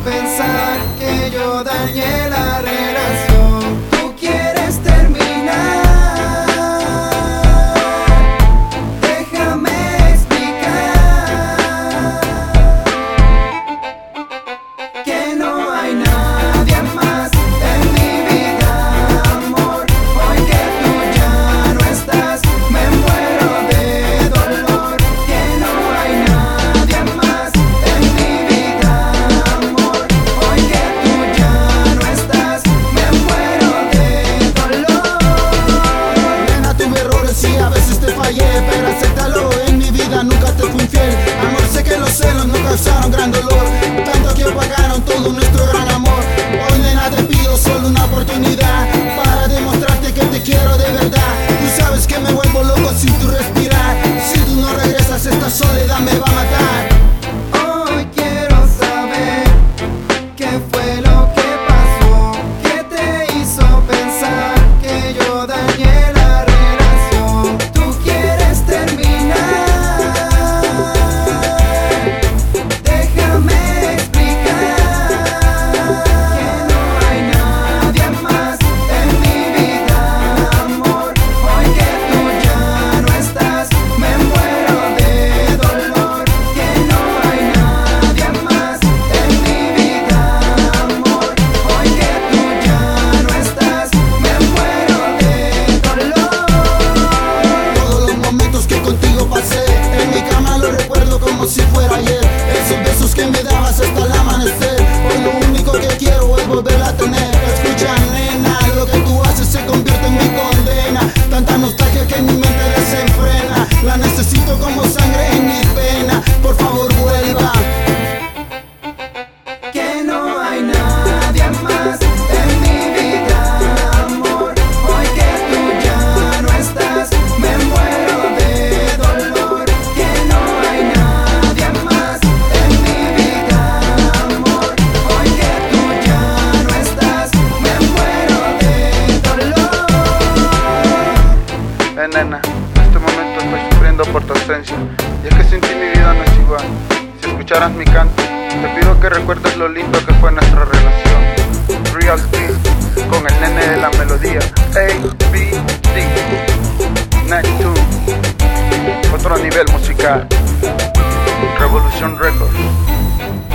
pensar que yo dañé la relación. Tú quieres terminar, déjame explicar que no hay nadie más en mi vida, amor. Hoy que tú ya no estás, me muero de dolor. Que no hay nadie más en mi vida, amor. Hoy que tú ya no estás, me muero de dolor. Nena, tuve errores y a veces te fallé, pero acéptalo, en mi vida nunca te fui infiel. Amor, sé que los celos no causaron gran dolor, tanto que pagaron todo nuestro gran amor. Hoy, nena, te pido solo una oportunidad para demostrarte que te quiero de verdad. Tú sabes que me vuelvo loco sin tu respirar. Si tú no regresas, esta soledad me va a matar. Hoy quiero saber qué fue lo que pasó, que te hizo pensar que yo dañé la relación. Tú quieres terminar, déjame explicar que no hay nadie más en mi vida, amor. Hoy que tú ya no estás, me muero de dolor. Que no hay nadie más en mi vida, amor. Hoy que tú ya no estás, me muero de dolor. Todos los momentos que contigo pasé en mi cama lo recuerdo como si fuera ayer. Esos besos que me dabas hasta el amanecer. Hoy lo único que quiero es volver a tener. Escucha, nena, lo que tú haces se convierte en mi condena. Tanta nostalgia que mi mente desenfrena. La necesito como sangre en mi pena. Por favor, vuelva. Que no hay nadie más en mi vida, amor. Hoy que tú ya no estás, me muero de dolor. Que no hay nadie más en mi vida, amor. Hoy que tú ya no estás, me muero de dolor. Nena, en este momento estoy sufriendo por tu ausencia, y es que sin ti mi vida no es igual. Si escucharas mi canto, te pido que recuerdes lo lindo que fue nuestra relación. Real Beat, con el nene de la melodía, ABD, Next 2, otro nivel musical, Revolution Records.